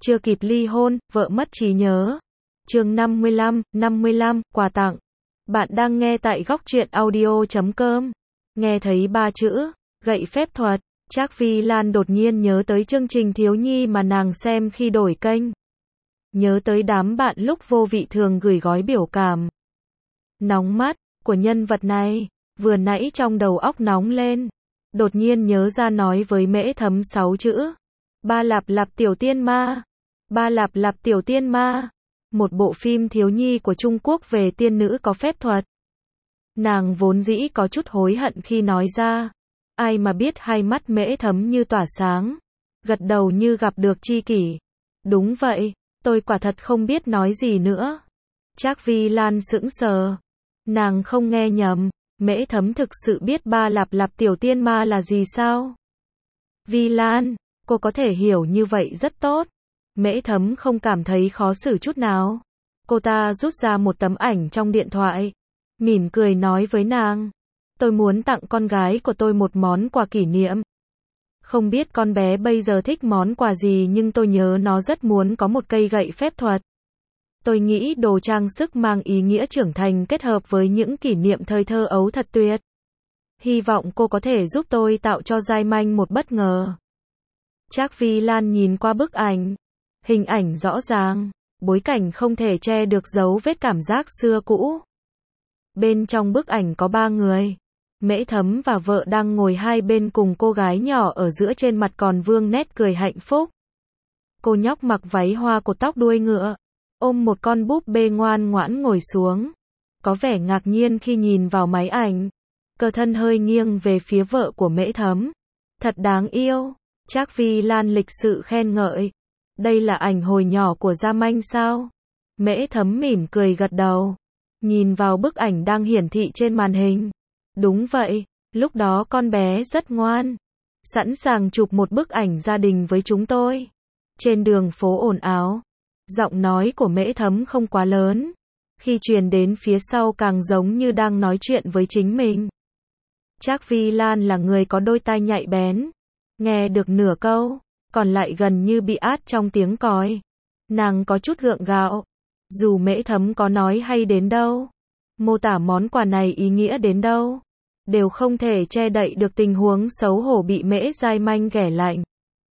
chưa kịp ly hôn, vợ mất trí nhớ. Chương 55, quà tặng. Bạn đang nghe tại góc truyện audio.com. Nghe thấy ba chữ, gậy phép thuật, Trác Vi Lan đột nhiên nhớ tới chương trình thiếu nhi mà nàng xem khi đổi kênh. Nhớ tới đám bạn lúc vô vị thường gửi gói biểu cảm nóng mắt của nhân vật này, vừa nãy trong đầu óc nóng lên. Đột nhiên nhớ ra nói với Mễ Thấm 6 chữ. Ba lạp lạp tiểu tiên ma. Ba lạp lạp tiểu tiên ma. Một bộ phim thiếu nhi của Trung Quốc về tiên nữ có phép thuật. Nàng vốn dĩ có chút hối hận khi nói ra. Ai mà biết hai mắt Mễ Thấm như tỏa sáng. Gật đầu như gặp được tri kỷ. Đúng vậy, tôi quả thật không biết nói gì nữa. Trác Vi Lan sững sờ. Nàng không nghe nhầm. Mễ Thấm thực sự biết ba lạp lạp tiểu tiên ma là gì sao? Vi Lan, cô có thể hiểu như vậy rất tốt. Mễ Thấm không cảm thấy khó xử chút nào. Cô ta rút ra một tấm ảnh trong điện thoại. Mỉm cười nói với nàng. Tôi muốn tặng con gái của tôi một món quà kỷ niệm. Không biết con bé bây giờ thích món quà gì nhưng tôi nhớ nó rất muốn có một cây gậy phép thuật. Tôi nghĩ đồ trang sức mang ý nghĩa trưởng thành kết hợp với những kỷ niệm thời thơ ấu thật tuyệt. Hy vọng cô có thể giúp tôi tạo cho Giai Manh một bất ngờ. Trác Vi Lan nhìn qua bức ảnh. Hình ảnh rõ ràng, bối cảnh không thể che được dấu vết cảm giác xưa cũ. Bên trong bức ảnh có ba người. Mễ Thấm và vợ đang ngồi hai bên cùng cô gái nhỏ ở giữa, trên mặt còn vương nét cười hạnh phúc. Cô nhóc mặc váy hoa cột tóc đuôi ngựa, ôm một con búp bê ngoan ngoãn ngồi xuống. Có vẻ ngạc nhiên khi nhìn vào máy ảnh. Cơ thân hơi nghiêng về phía vợ của Mễ Thấm. Thật đáng yêu. Trác Vi Lan lịch sự khen ngợi. Đây là ảnh hồi nhỏ của Gia Manh sao? Mễ Thấm mỉm cười gật đầu. Nhìn vào bức ảnh đang hiển thị trên màn hình. Đúng vậy, lúc đó con bé rất ngoan. Sẵn sàng chụp một bức ảnh gia đình với chúng tôi. Trên đường phố ồn ào. Giọng nói của Mễ Thấm không quá lớn. Khi truyền đến phía sau càng giống như đang nói chuyện với chính mình. Trác Vi Lan là người có đôi tai nhạy bén. Nghe được nửa câu, còn lại gần như bị át trong tiếng còi. Nàng có chút gượng gạo. Dù Mễ Thấm có nói hay đến đâu, mô tả món quà này ý nghĩa đến đâu, đều không thể che đậy được tình huống xấu hổ bị Mễ Giai Manh ghẻ lạnh.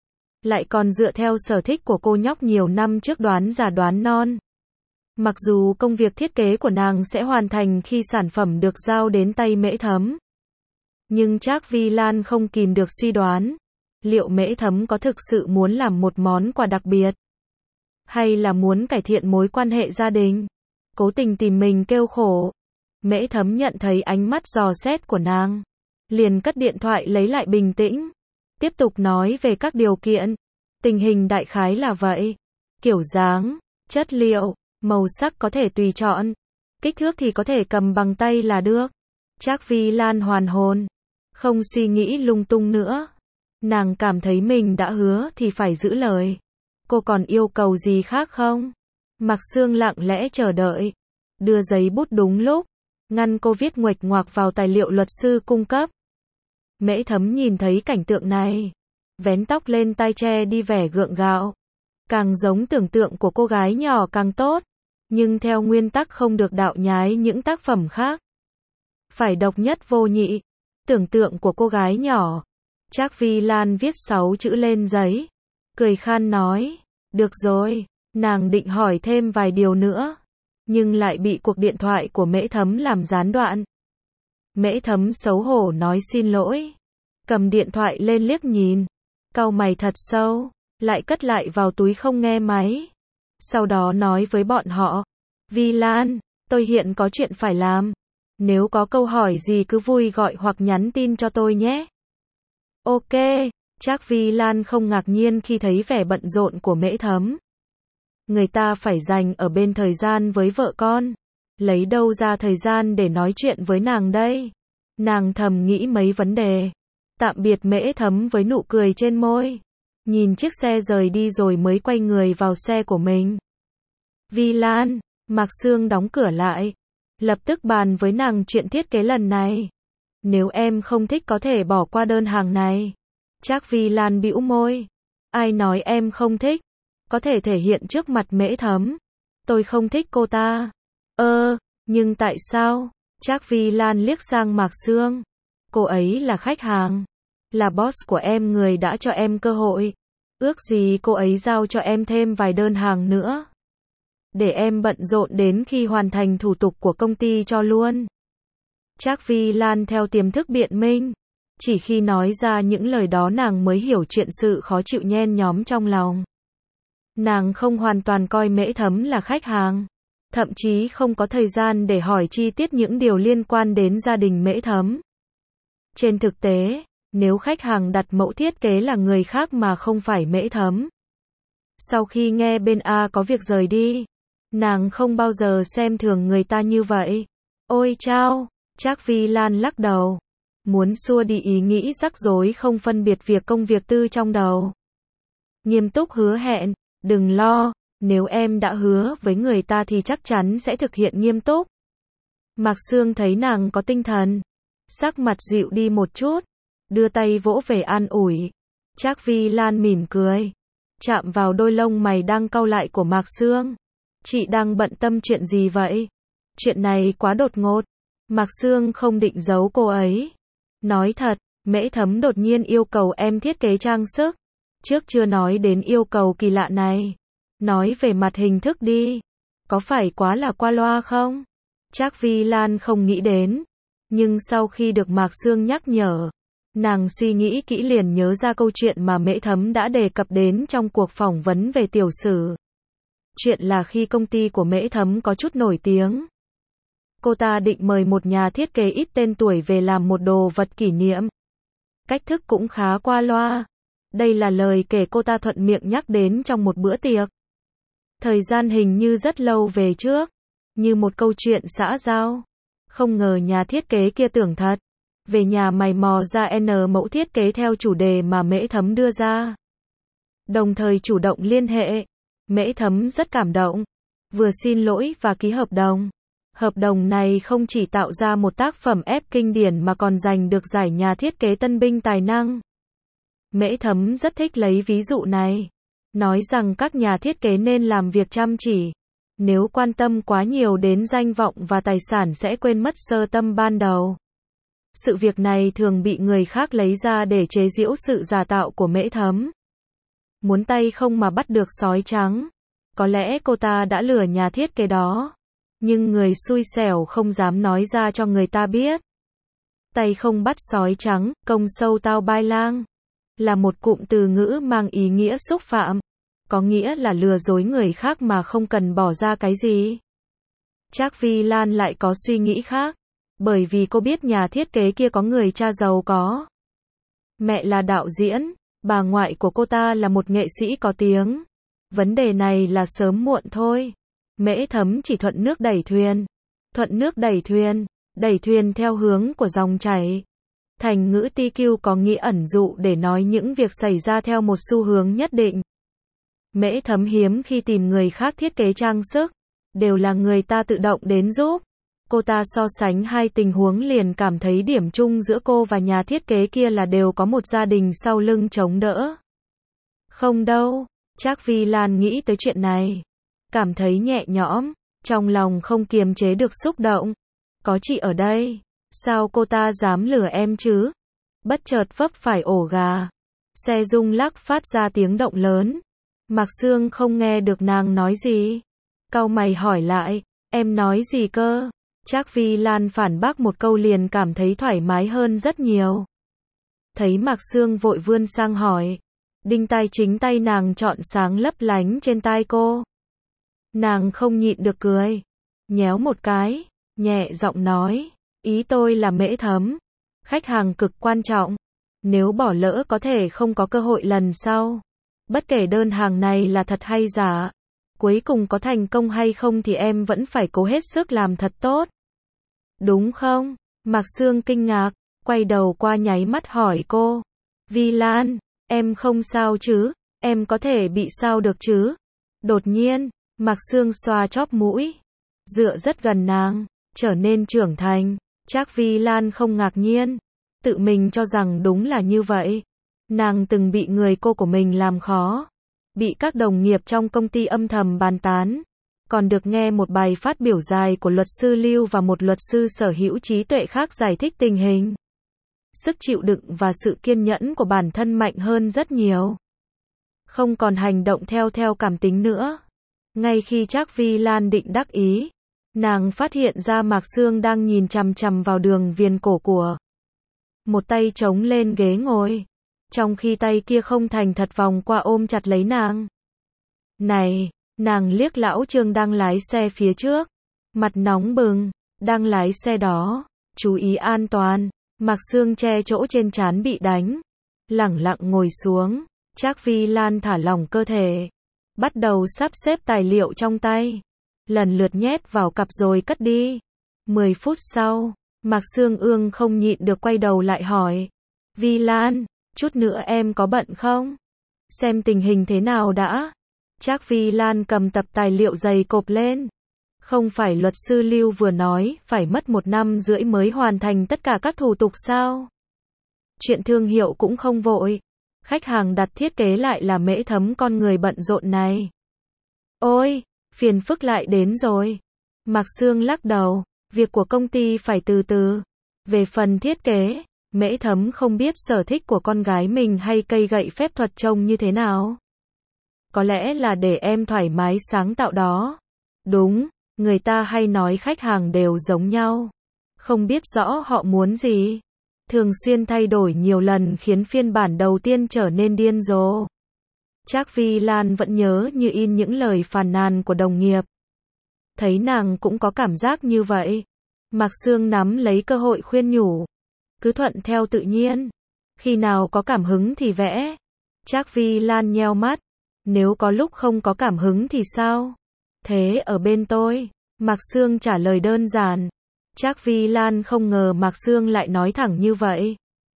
Lại còn dựa theo sở thích của cô nhóc nhiều năm trước đoán già đoán non. Mặc dù công việc thiết kế của nàng sẽ hoàn thành khi sản phẩm được giao đến tay Mễ Thấm. Nhưng Trác Vi Lan không kìm được suy đoán. Liệu Mễ Thấm có thực sự muốn làm một món quà đặc biệt? Hay là muốn cải thiện mối quan hệ gia đình? Cố tình tìm mình kêu khổ. Mễ Thấm nhận thấy ánh mắt dò xét của nàng. Liền cất điện thoại lấy lại bình tĩnh. Tiếp tục nói về các điều kiện. Tình hình đại khái là vậy. Kiểu dáng, chất liệu, màu sắc có thể tùy chọn. Kích thước thì có thể cầm bằng tay là được. Trác Vi Lan hoàn hồn. Không suy nghĩ lung tung nữa. Nàng cảm thấy mình đã hứa thì phải giữ lời. Cô còn yêu cầu gì khác không? Mạc Sương lặng lẽ chờ đợi. Đưa giấy bút đúng lúc. Ngăn cô viết nguệch ngoạc vào tài liệu luật sư cung cấp. Mễ Thấm nhìn thấy cảnh tượng này. Vén tóc lên tai che đi vẻ gượng gạo. Càng giống tưởng tượng của cô gái nhỏ càng tốt. Nhưng theo nguyên tắc không được đạo nhái những tác phẩm khác. Phải độc nhất vô nhị. Tưởng tượng của cô gái nhỏ. Trác Vi Lan viết 6 chữ lên giấy. Cười khan nói. Được rồi. Nàng định hỏi thêm vài điều nữa. Nhưng lại bị cuộc điện thoại của Mễ Thấm làm gián đoạn. Mễ Thấm xấu hổ nói xin lỗi. Cầm điện thoại lên liếc nhìn. Cau mày thật sâu. Lại cất lại vào túi không nghe máy. Sau đó nói với bọn họ. Vi Lan, tôi hiện có chuyện phải làm. Nếu có câu hỏi gì cứ vui gọi hoặc nhắn tin cho tôi nhé. Ok. Trác Vi Lan không ngạc nhiên khi thấy vẻ bận rộn của Mễ Thấm. Người ta phải dành ở bên thời gian với vợ con. Lấy đâu ra thời gian để nói chuyện với nàng đây? Nàng thầm nghĩ mấy vấn đề. Tạm biệt Mễ Thấm với nụ cười trên môi. Nhìn chiếc xe rời đi rồi mới quay người vào xe của mình. Vi Lan, Mạc Sương đóng cửa lại. Lập tức bàn với nàng chuyện thiết kế lần này. Nếu em không thích có thể bỏ qua đơn hàng này. Trác Vi Lan bĩu môi. Ai nói em không thích? có thể thể hiện trước mặt Mễ Thấm. Tôi không thích cô ta. Nhưng tại sao? Trác Vi Lan liếc sang Mạc Sương. Cô ấy là khách hàng, là boss của em, người đã cho em cơ hội. Ước gì cô ấy giao cho em thêm vài đơn hàng nữa, để em bận rộn đến khi hoàn thành thủ tục của công ty cho luôn. Trác Vi Lan theo tiềm thức biện minh. Chỉ khi nói ra những lời đó nàng mới hiểu chuyện sự khó chịu nhen nhóm trong lòng. Nàng không hoàn toàn coi Mễ Thấm là khách hàng, thậm chí không có thời gian để hỏi chi tiết những điều liên quan đến gia đình Mễ Thấm. Trên thực tế, nếu khách hàng đặt mẫu thiết kế là người khác mà không phải Mễ Thấm, sau khi nghe bên A có việc rời đi, nàng không bao giờ xem thường người ta như vậy. Ôi chao, Trác Vi Lan lắc đầu, muốn xua đi ý nghĩ rắc rối không phân biệt việc công việc tư trong đầu. Nghiêm túc hứa hẹn, đừng lo, nếu em đã hứa với người ta thì chắc chắn sẽ thực hiện nghiêm túc. Mạc Sương thấy nàng có tinh thần, sắc mặt dịu đi một chút, đưa tay vỗ về an ủi. Trác Vi Lan mỉm cười, chạm vào đôi lông mày đang cau lại của Mạc Sương. Chị đang bận tâm chuyện gì vậy? Chuyện này quá đột ngột. Mạc Sương không định giấu cô ấy. Nói thật, Mễ Thấm đột nhiên yêu cầu em thiết kế trang sức. Trước chưa nói đến yêu cầu kỳ lạ này. Nói về mặt hình thức đi. Có phải quá là qua loa không? Trác Vi Lan không nghĩ đến. Nhưng sau khi được Mạc Sương nhắc nhở, nàng suy nghĩ kỹ liền nhớ ra câu chuyện mà Mễ Thấm đã đề cập đến trong cuộc phỏng vấn về tiểu sử. Chuyện là khi công ty của Mễ Thấm có chút nổi tiếng, cô ta định mời một nhà thiết kế ít tên tuổi về làm một đồ vật kỷ niệm. Cách thức cũng khá qua loa. Đây là lời kể cô ta thuận miệng nhắc đến trong một bữa tiệc. Thời gian hình như rất lâu về trước, như một câu chuyện xã giao. Không ngờ nhà thiết kế kia tưởng thật, về nhà mày mò ra N mẫu thiết kế theo chủ đề mà Mễ Thấm đưa ra. Đồng thời chủ động liên hệ. Mễ Thấm rất cảm động, vừa xin lỗi và ký hợp đồng. Hợp đồng này không chỉ tạo ra một tác phẩm ép kinh điển mà còn giành được giải nhà thiết kế tân binh tài năng. Mễ Thấm rất thích lấy ví dụ này, nói rằng các nhà thiết kế nên làm việc chăm chỉ. Nếu quan tâm quá nhiều đến danh vọng và tài sản sẽ quên mất sơ tâm ban đầu. Sự việc này thường bị người khác lấy ra để chế giễu sự giả tạo của Mễ Thấm. Muốn tay không mà bắt được sói trắng. Có lẽ cô ta đã lừa nhà thiết kế đó, nhưng người xui xẻo không dám nói ra cho người ta biết. Tay không bắt sói trắng, công sâu tao bai lang, là một cụm từ ngữ mang ý nghĩa xúc phạm, có nghĩa là lừa dối người khác mà không cần bỏ ra cái gì. Trác Vi Lan lại có suy nghĩ khác, bởi vì cô biết nhà thiết kế kia có người cha giàu có. Mẹ là đạo diễn, bà ngoại của cô ta là một nghệ sĩ có tiếng. Vấn đề này là sớm muộn thôi. Mễ Thấm chỉ thuận nước đẩy thuyền. Thuận nước đẩy thuyền theo hướng của dòng chảy. Thành ngữ TQ có nghĩa ẩn dụ để nói những việc xảy ra theo một xu hướng nhất định. Mễ Thấm hiếm khi tìm người khác thiết kế trang sức, đều là người ta tự động đến giúp. Cô ta so sánh hai tình huống liền cảm thấy điểm chung giữa cô và nhà thiết kế kia là đều có một gia đình sau lưng chống đỡ. Không đâu, Trác Vi Lan nghĩ tới chuyện này, cảm thấy nhẹ nhõm, trong lòng không kiềm chế được xúc động. Có chị ở đây, sao cô ta dám lừa em chứ? Bất chợt vấp phải ổ gà. Xe rung lắc phát ra tiếng động lớn. Mạc Sương không nghe được nàng nói gì. Cau mày hỏi lại, em nói gì cơ? Trác Vi Lan phản bác một câu liền cảm thấy thoải mái hơn rất nhiều. Thấy Mạc Sương vội vươn sang hỏi, đinh tai chính tay nàng chọn sáng lấp lánh trên tai cô. Nàng không nhịn được cười, nhéo một cái, nhẹ giọng nói, ý tôi là Mễ Thấm, khách hàng cực quan trọng, nếu bỏ lỡ có thể không có cơ hội lần sau. Bất kể đơn hàng này là thật hay giả, cuối cùng có thành công hay không thì em vẫn phải cố hết sức làm thật tốt. Đúng không? Mạc Sương kinh ngạc, quay đầu qua nháy mắt hỏi cô. Vi Lan, em không sao chứ? Em có thể bị sao được chứ? Đột nhiên, Mạc Sương xoa chóp mũi, dựa rất gần nàng, trở nên trưởng thành. Trác Vi Lan không ngạc nhiên, tự mình cho rằng đúng là như vậy. Nàng từng bị người cô của mình làm khó, bị các đồng nghiệp trong công ty âm thầm bàn tán, còn được nghe một bài phát biểu dài của luật sư Lưu và một luật sư sở hữu trí tuệ khác giải thích tình hình. Sức chịu đựng và sự kiên nhẫn của bản thân mạnh hơn rất nhiều. Không còn hành động theo cảm tính nữa. Ngay khi Trác Vi Lan định đắc ý, nàng phát hiện ra Mạc Sương đang nhìn chằm chằm vào đường viền cổ của. Một tay chống lên ghế ngồi, trong khi tay kia không thành thật vòng qua ôm chặt lấy nàng. Này, nàng liếc lão Trương đang lái xe phía trước, mặt nóng bừng, đang lái xe đó, chú ý an toàn. Mạc Sương che chỗ trên trán bị đánh, lẳng lặng ngồi xuống. Trác Vi Lan thả lỏng cơ thể, bắt đầu sắp xếp tài liệu trong tay, lần lượt nhét vào cặp rồi cất đi. 10 phút sau, Mạc Sương Ương không nhịn được quay đầu lại hỏi, Vi Lan, chút nữa em có bận không? Xem tình hình thế nào đã. Trác Vi Lan cầm tập tài liệu dày cộp lên. Không phải luật sư Lưu vừa nói phải mất 1 năm rưỡi mới hoàn thành tất cả các thủ tục sao? Chuyện thương hiệu cũng không vội. Khách hàng đặt thiết kế lại là Mễ Thấm con người bận rộn này. Ôi, phiền phức lại đến rồi. Mạc Sương lắc đầu, việc của công ty phải từ từ. Về phần thiết kế, Mễ Thấm không biết sở thích của con gái mình hay cây gậy phép thuật trông như thế nào. Có lẽ là để em thoải mái sáng tạo đó. Đúng, người ta hay nói khách hàng đều giống nhau. Không biết rõ họ muốn gì. Thường xuyên thay đổi nhiều lần khiến phiên bản đầu tiên trở nên điên rồ. Trác Vi Lan vẫn nhớ như in những lời phàn nàn của đồng nghiệp. Thấy nàng cũng có cảm giác như vậy, Mạc Sương nắm lấy cơ hội khuyên nhủ. Cứ thuận theo tự nhiên. Khi nào có cảm hứng thì vẽ. Trác Vi Lan nheo mắt. Nếu có lúc không có cảm hứng thì sao? Thế ở bên tôi. Mạc Sương trả lời đơn giản. Trác Vi Lan không ngờ Mạc Sương lại nói thẳng như vậy.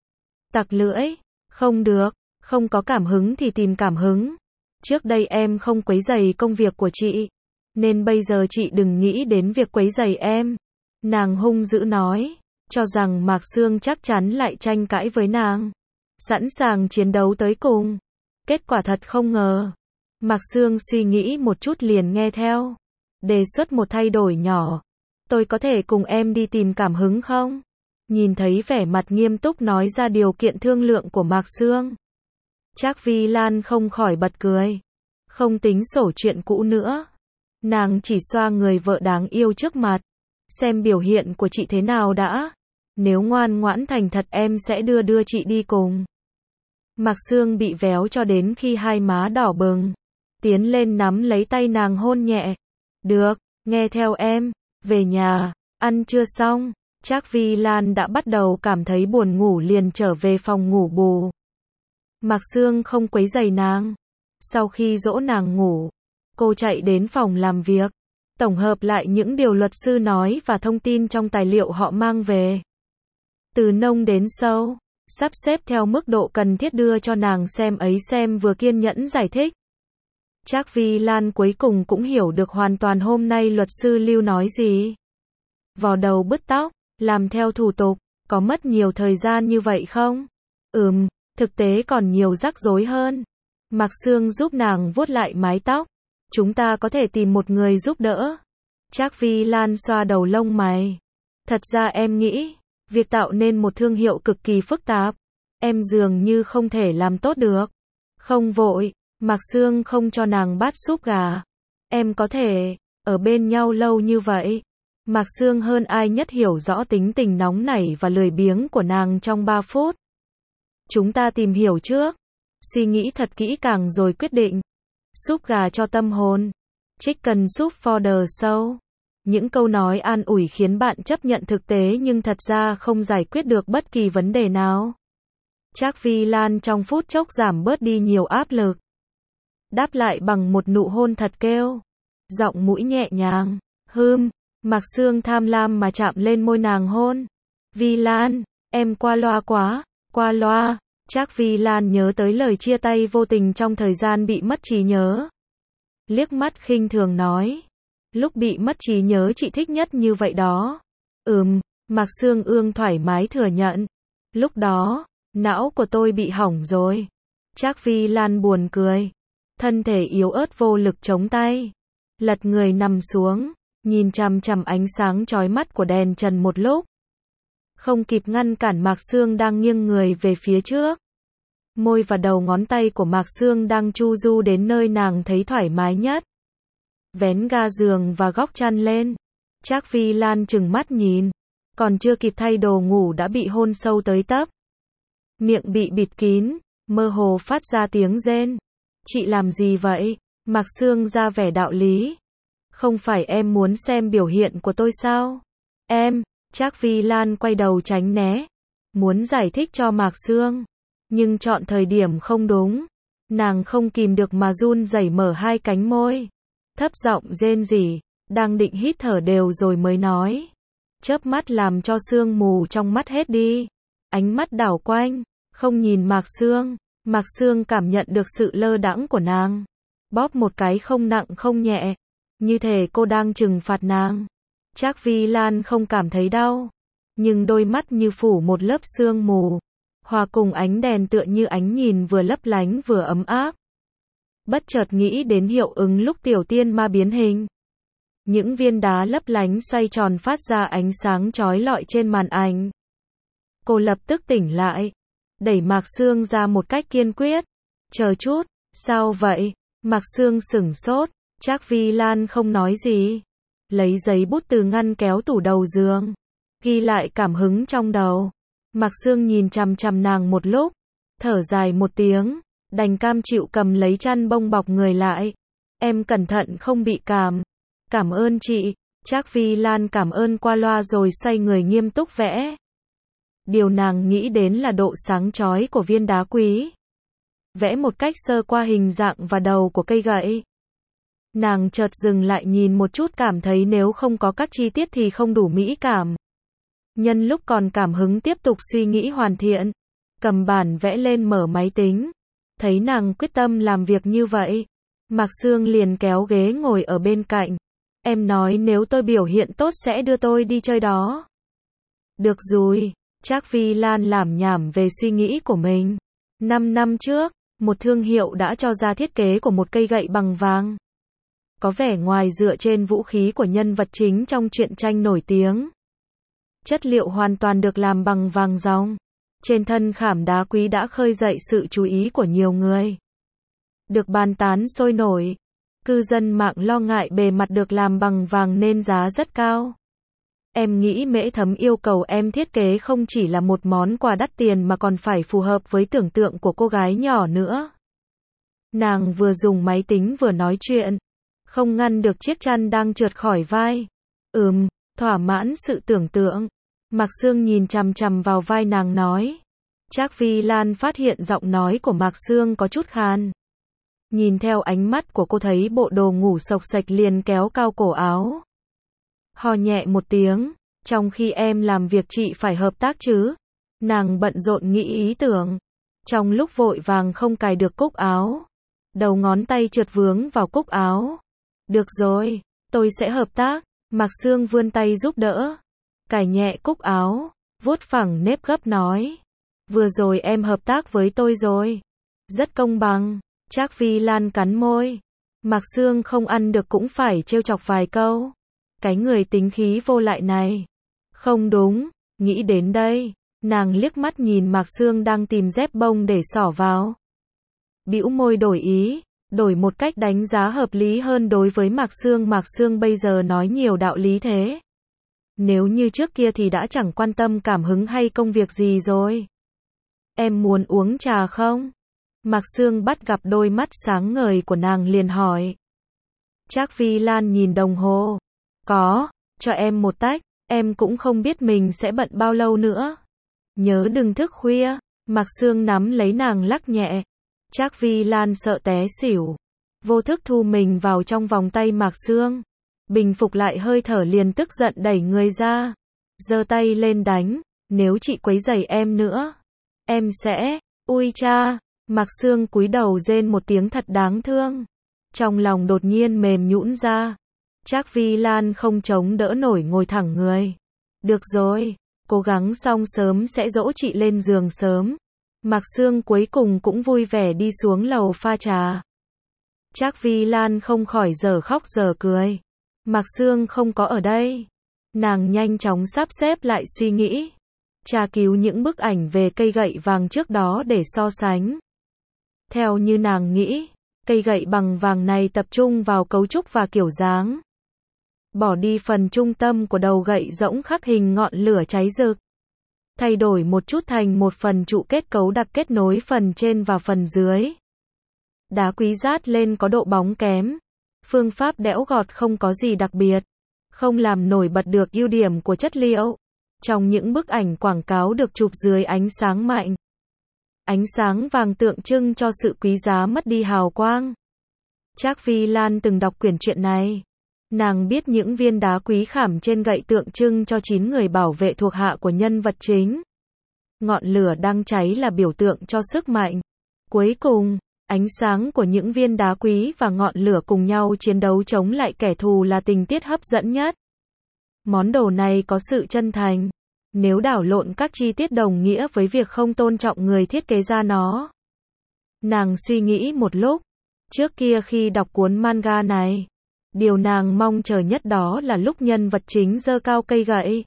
Tặc lưỡi. Không được. Không có cảm hứng thì tìm cảm hứng. Trước đây em không quấy rầy công việc của chị. Nên bây giờ chị đừng nghĩ đến việc quấy rầy em. Nàng hung dữ nói. Cho rằng Mạc Sương chắc chắn lại tranh cãi với nàng. Sẵn sàng chiến đấu tới cùng. Kết quả thật không ngờ. Mạc Sương suy nghĩ một chút liền nghe theo. Đề xuất một thay đổi nhỏ. Tôi có thể cùng em đi tìm cảm hứng không? Nhìn thấy vẻ mặt nghiêm túc nói ra điều kiện thương lượng của Mạc Sương. Trác Vi Lan không khỏi bật cười. Không tính sổ chuyện cũ nữa. Nàng chỉ xoa người vợ đáng yêu trước mặt. Xem biểu hiện của chị thế nào đã. Nếu ngoan ngoãn thành thật em sẽ đưa chị đi cùng. Mạc Sương bị véo cho đến khi hai má đỏ bừng. Tiến lên nắm lấy tay nàng hôn nhẹ. Được, nghe theo em. Về nhà, ăn chưa xong. Trác Vi Lan đã bắt đầu cảm thấy buồn ngủ liền trở về phòng ngủ bù. Mạc Sương không quấy rầy nàng. Sau khi dỗ nàng ngủ, cô chạy đến phòng làm việc, tổng hợp lại những điều luật sư nói và thông tin trong tài liệu họ mang về. Từ nông đến sâu, sắp xếp theo mức độ cần thiết đưa cho nàng xem ấy xem vừa kiên nhẫn giải thích. Trác Vi Lan cuối cùng cũng hiểu được hoàn toàn hôm nay luật sư Lưu nói gì. Vò đầu bứt tóc, làm theo thủ tục, có mất nhiều thời gian như vậy không? Thực tế còn nhiều rắc rối hơn. Mạc Sương giúp nàng vuốt lại mái tóc. Chúng ta có thể tìm một người giúp đỡ. Trác Vi Lan xoa đầu lông mày. Thật ra em nghĩ, việc tạo nên một thương hiệu cực kỳ phức tạp. Em dường như không thể làm tốt được. Không vội, Mạc Sương không cho nàng bát súp gà. Em có thể, ở bên nhau lâu như vậy. Mạc Sương hơn ai nhất hiểu rõ tính tình nóng nảy và lười biếng của nàng trong 3 phút. Chúng ta tìm hiểu trước. Suy nghĩ thật kỹ càng rồi quyết định. Súp gà cho tâm hồn. Chicken soup for the soul. Những câu nói an ủi khiến bạn chấp nhận thực tế nhưng thật ra không giải quyết được bất kỳ vấn đề nào. Trác Vi Lan trong phút chốc giảm bớt đi nhiều áp lực. Đáp lại bằng một nụ hôn thật kêu. Giọng mũi nhẹ nhàng. Mạc Sương tham lam mà chạm lên môi nàng hôn. Vi Lan, em qua loa quá. Qua loa. Trác Vi Lan nhớ tới lời chia tay vô tình trong thời gian bị mất trí nhớ. Liếc mắt khinh thường nói. Lúc bị mất trí nhớ chị thích nhất như vậy đó. Mạc Sương Ương thoải mái thừa nhận. Lúc đó, não của tôi bị hỏng rồi. Trác Vi Lan buồn cười. thân thể yếu ớt vô lực chống tay. Lật người nằm xuống, nhìn chằm chằm ánh sáng chói mắt của đèn trần một lúc. Không kịp ngăn cản Mạc Sương đang nghiêng người về phía trước. Môi và đầu ngón tay của Mạc Sương đang chu du đến nơi nàng thấy thoải mái nhất. Vén ga giường và góc chăn lên. Trác Phi Lan trừng mắt nhìn. Còn chưa kịp thay đồ ngủ đã bị hôn sâu tới tấp. Miệng bị bịt kín, mơ hồ phát ra tiếng rên. Chị làm gì vậy? Mạc Sương ra vẻ đạo lý. Không phải em muốn xem biểu hiện của tôi sao? Em, Trác Phi Lan quay đầu tránh né. Muốn giải thích cho Mạc Sương. Nhưng chọn thời điểm không đúng. Nàng không kìm được mà run rẩy mở hai cánh môi. Thấp giọng rên rỉ, đang định hít thở đều rồi mới nói. Chớp mắt làm cho sương mù trong mắt hết đi. Ánh mắt đảo quanh, không nhìn Mạc Sương. Mạc Sương cảm nhận được sự lơ đãng của nàng. Bóp một cái không nặng không nhẹ. Như thể cô đang trừng phạt nàng. Trác Phi Lan không cảm thấy đau. Nhưng đôi mắt như phủ một lớp sương mù. Hòa cùng ánh đèn tựa như ánh nhìn vừa lấp lánh vừa ấm áp. Bất chợt nghĩ đến hiệu ứng lúc tiểu tiên ma biến hình. Những viên đá lấp lánh xoay tròn phát ra ánh sáng chói lọi trên màn ảnh. Cô lập tức tỉnh lại. Đẩy Mạc Sương ra một cách kiên quyết. Chờ chút, sao vậy? Mạc Sương sửng sốt. Trác Phi Lan không nói gì. Lấy giấy bút từ ngăn kéo tủ đầu giường. Ghi lại cảm hứng trong đầu. Mạc Sương nhìn chằm chằm nàng một lúc. Thở dài một tiếng. Đành cam chịu cầm lấy chăn bông bọc người lại. Em cẩn thận không bị cảm. Cảm ơn chị. Trác Phi Lan cảm ơn qua loa rồi xoay người nghiêm túc vẽ. Điều nàng nghĩ đến là độ sáng chói của viên đá quý. Vẽ một cách sơ qua hình dạng và đầu của cây gậy. Nàng chợt dừng lại nhìn một chút cảm thấy nếu không có các chi tiết thì không đủ mỹ cảm. Nhân lúc còn cảm hứng tiếp tục suy nghĩ hoàn thiện. Cầm bản vẽ lên mở máy tính. Thấy nàng quyết tâm làm việc như vậy. Mạc Sương liền kéo ghế ngồi ở bên cạnh. Em nói nếu tôi biểu hiện tốt sẽ đưa tôi đi chơi đó. Được rồi. Trác Phi Lan lảm nhảm về suy nghĩ của mình. 5 năm trước, một thương hiệu đã cho ra thiết kế của một cây gậy bằng vàng. Có vẻ ngoài dựa trên vũ khí của nhân vật chính trong truyện tranh nổi tiếng. Chất liệu hoàn toàn được làm bằng vàng ròng. Trên thân khảm đá quý đã khơi dậy sự chú ý của nhiều người. Được bàn tán sôi nổi. Cư dân mạng lo ngại bề mặt được làm bằng vàng nên giá rất cao. Em nghĩ Mễ Thấm yêu cầu em thiết kế không chỉ là một món quà đắt tiền mà còn phải phù hợp với tưởng tượng của cô gái nhỏ nữa. Nàng vừa dùng máy tính vừa nói chuyện. Không ngăn được chiếc chăn đang trượt khỏi vai. Thỏa mãn sự tưởng tượng. Mạc Sương nhìn chằm chằm vào vai nàng nói. Trác Phi Lan phát hiện giọng nói của Mạc Sương có chút khan. Nhìn theo ánh mắt của cô thấy bộ đồ ngủ xộc xệch liền kéo cao cổ áo. Hò nhẹ một tiếng. Trong khi em làm việc chị phải hợp tác chứ. Nàng bận rộn nghĩ ý tưởng. Trong lúc vội vàng không cài được cúc áo. Đầu ngón tay trượt vướng vào cúc áo. Được rồi, tôi sẽ hợp tác. Mạc Sương vươn tay giúp đỡ. Cài nhẹ cúc áo. Vuốt phẳng nếp gấp nói. Vừa rồi em hợp tác với tôi rồi. Rất công bằng. Trác Phi Lan cắn môi. Mạc Sương không ăn được cũng phải trêu chọc vài câu. Cái người tính khí vô lại này. Không đúng. Nghĩ đến đây. Nàng liếc mắt nhìn Mạc Sương đang tìm dép bông để xỏ vào. Bĩu môi đổi ý. Đổi một cách đánh giá hợp lý hơn đối với Mạc Sương. Mạc Sương bây giờ nói nhiều đạo lý thế. Nếu như trước kia thì đã chẳng quan tâm cảm hứng hay công việc gì rồi. Em muốn uống trà không? Mạc Sương bắt gặp đôi mắt sáng ngời của nàng liền hỏi. Trác Phi Lan nhìn đồng hồ. Có, cho em một tách, em cũng không biết mình sẽ bận bao lâu nữa. Nhớ đừng thức khuya. Mạc Sương nắm lấy nàng lắc nhẹ. Trác Phi Lan sợ té xỉu. Vô thức thu mình vào trong vòng tay Mạc Sương. Bình phục lại hơi thở liền tức giận đẩy người ra. Giơ tay lên đánh. Nếu chị quấy rầy em nữa, em sẽ... Ui cha. Mạc Sương cúi đầu rên một tiếng thật đáng thương. Trong lòng đột nhiên mềm nhũn ra. Trác Phi Lan không chống đỡ nổi ngồi thẳng người. Được rồi, cố gắng xong sớm sẽ dỗ chị lên giường sớm. Mạc Sương cuối cùng cũng vui vẻ đi xuống lầu pha trà. Trác Vi Lan không khỏi giờ khóc giờ cười. Mạc Sương không có ở đây. Nàng nhanh chóng sắp xếp lại suy nghĩ. Tra cứu những bức ảnh về cây gậy vàng trước đó để so sánh. Theo như nàng nghĩ, cây gậy bằng vàng này tập trung vào cấu trúc và kiểu dáng. Bỏ đi phần trung tâm của đầu gậy rỗng khắc hình ngọn lửa cháy rực. Thay đổi một chút thành một phần trụ kết cấu đặc kết nối phần trên và phần dưới. Đá quý rát lên có độ bóng kém. Phương pháp đẽo gọt không có gì đặc biệt. Không làm nổi bật được ưu điểm của chất liệu. Trong những bức ảnh quảng cáo được chụp dưới ánh sáng mạnh. Ánh sáng vàng tượng trưng cho sự quý giá mất đi hào quang. Trác Vi Lan từng đọc quyển truyện này. Nàng biết những viên đá quý khảm trên gậy tượng trưng cho 9 người bảo vệ thuộc hạ của nhân vật chính. Ngọn lửa đang cháy là biểu tượng cho sức mạnh. Cuối cùng, ánh sáng của những viên đá quý và ngọn lửa cùng nhau chiến đấu chống lại kẻ thù là tình tiết hấp dẫn nhất. Món đồ này có sự chân thành. Nếu đảo lộn các chi tiết đồng nghĩa với việc không tôn trọng người thiết kế ra nó. Nàng suy nghĩ một lúc. Trước kia khi đọc cuốn manga này, điều nàng mong chờ nhất đó là lúc nhân vật chính giơ cao cây gậy.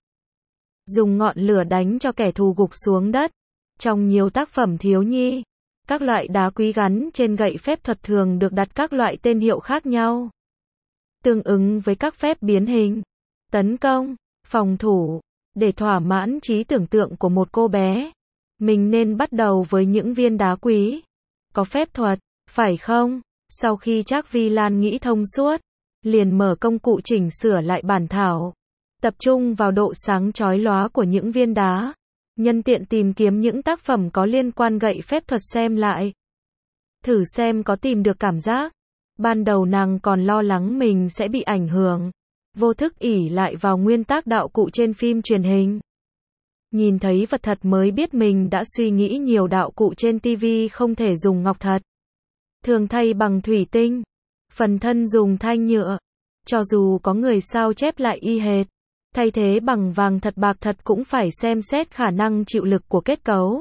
Dùng ngọn lửa đánh cho kẻ thù gục xuống đất. Trong nhiều tác phẩm thiếu nhi, các loại đá quý gắn trên gậy phép thuật thường được đặt các loại tên hiệu khác nhau. Tương ứng với các phép biến hình, tấn công, phòng thủ. Để thỏa mãn trí tưởng tượng của một cô bé, mình nên bắt đầu với những viên đá quý. Có phép thuật, phải không? Sau khi Trác Vi Lan nghĩ thông suốt, liền mở công cụ chỉnh sửa lại bản thảo. Tập trung vào độ sáng chói lóa của những viên đá. Nhân tiện tìm kiếm những tác phẩm có liên quan gậy phép thuật xem lại. Thử xem có tìm được cảm giác. Ban đầu nàng còn lo lắng mình sẽ bị ảnh hưởng. Vô thức ỷ lại vào nguyên tắc đạo cụ trên phim truyền hình. Nhìn thấy vật thật mới biết mình đã suy nghĩ nhiều đạo cụ trên TV không thể dùng ngọc thật. Thường thay bằng thủy tinh. Phần thân dùng thanh nhựa. Cho dù có người sao chép lại y hệt, thay thế bằng vàng thật bạc thật cũng phải xem xét khả năng chịu lực của kết cấu.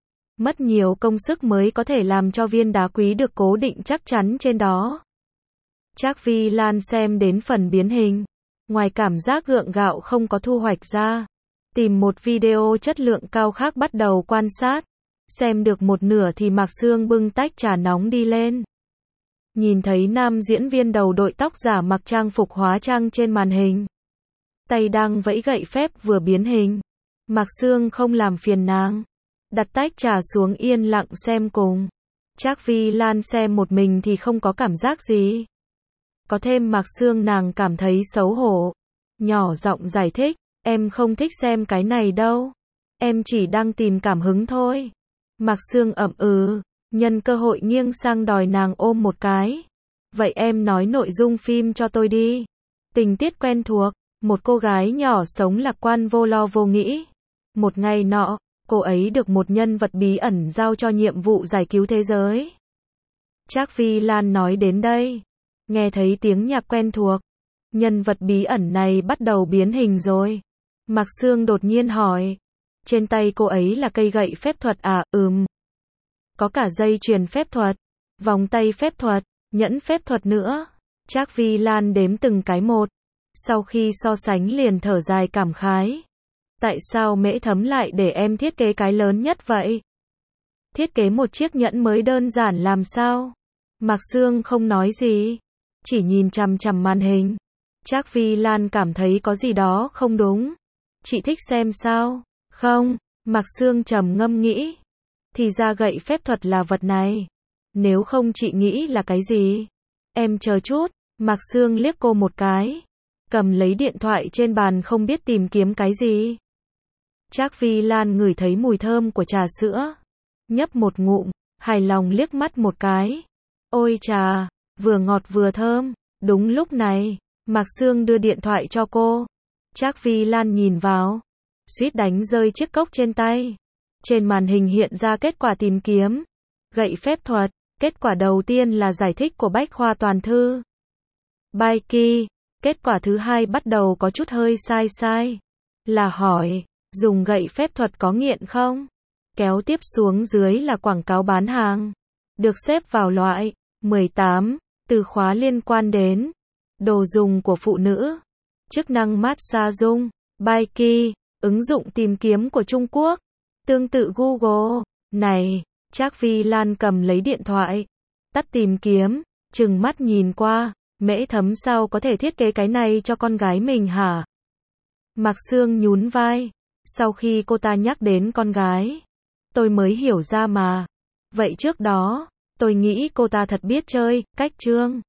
Mất nhiều công sức mới có thể làm cho viên đá quý được cố định chắc chắn trên đó. Trác Vi Lan xem đến phần biến hình. Ngoài cảm giác gượng gạo không có thu hoạch ra, tìm một video chất lượng cao khác bắt đầu quan sát. Xem được một nửa thì Mạc Sương bưng tách trà nóng đi lên. Nhìn thấy nam diễn viên đầu đội tóc giả mặc trang phục hóa trang trên màn hình. Tay đang vẫy gậy phép vừa biến hình. Mạc Sương không làm phiền nàng. Đặt tách trà xuống yên lặng xem cùng. Trác Vi Lan xem một mình thì không có cảm giác gì. Có thêm Mạc Sương nàng cảm thấy xấu hổ. Nhỏ giọng giải thích, em không thích xem cái này đâu. Em chỉ đang tìm cảm hứng thôi. Mạc Sương ậm nhân cơ hội nghiêng sang đòi nàng ôm một cái. Vậy em nói nội dung phim cho tôi đi. Tình tiết quen thuộc, một cô gái nhỏ sống lạc quan vô lo vô nghĩ. Một ngày nọ, cô ấy được một nhân vật bí ẩn giao cho nhiệm vụ giải cứu thế giới. Trác Vi Lan nói đến đây. Nghe thấy tiếng nhạc quen thuộc. Nhân vật bí ẩn này bắt đầu biến hình rồi. Mạc Sương đột nhiên hỏi. Trên tay cô ấy là cây gậy phép thuật à? Có cả dây chuyền phép thuật, vòng tay phép thuật, nhẫn phép thuật nữa. Trác Vi Lan đếm từng cái một. Sau khi so sánh liền thở dài cảm khái. Tại sao Mễ Thấm lại để em thiết kế cái lớn nhất vậy? Thiết kế một chiếc nhẫn mới đơn giản làm sao? Mạc Sương không nói gì, chỉ nhìn chằm chằm màn hình. Trác Vi Lan cảm thấy có gì đó không đúng. Chị thích xem sao? Không, Mạc Sương trầm ngâm nghĩ. Thì ra gậy phép thuật là vật này. Nếu không chị nghĩ là cái gì? Em chờ chút. Mạc Sương liếc cô một cái. Cầm lấy điện thoại trên bàn không biết tìm kiếm cái gì. Trác Vi Lan ngửi thấy mùi thơm của trà sữa. Nhấp một ngụm, hài lòng liếc mắt một cái. Ôi trà, vừa ngọt vừa thơm. Đúng lúc này, Mạc Sương đưa điện thoại cho cô. Trác Vi Lan nhìn vào, suýt đánh rơi chiếc cốc trên tay. Trên màn hình hiện ra kết quả tìm kiếm. Gậy phép thuật. Kết quả đầu tiên là giải thích của Bách khoa toàn thư. Baiki. Kết quả thứ hai bắt đầu có chút hơi sai. Là hỏi, dùng gậy phép thuật có nghiện không? Kéo tiếp xuống dưới là quảng cáo bán hàng. Được xếp vào loại 18. Từ khóa liên quan đến đồ dùng của phụ nữ, chức năng massage dung, Baiki, ứng dụng tìm kiếm của Trung Quốc, tương tự Google. Này, Trác Vi Lan cầm lấy điện thoại, tắt tìm kiếm, trừng mắt nhìn qua, Mễ Thấm sao có thể thiết kế cái này cho con gái mình hả? Mạc Sương nhún vai, sau khi cô ta nhắc đến con gái, tôi mới hiểu ra mà. Vậy trước đó, tôi nghĩ cô ta thật biết chơi, cách trương.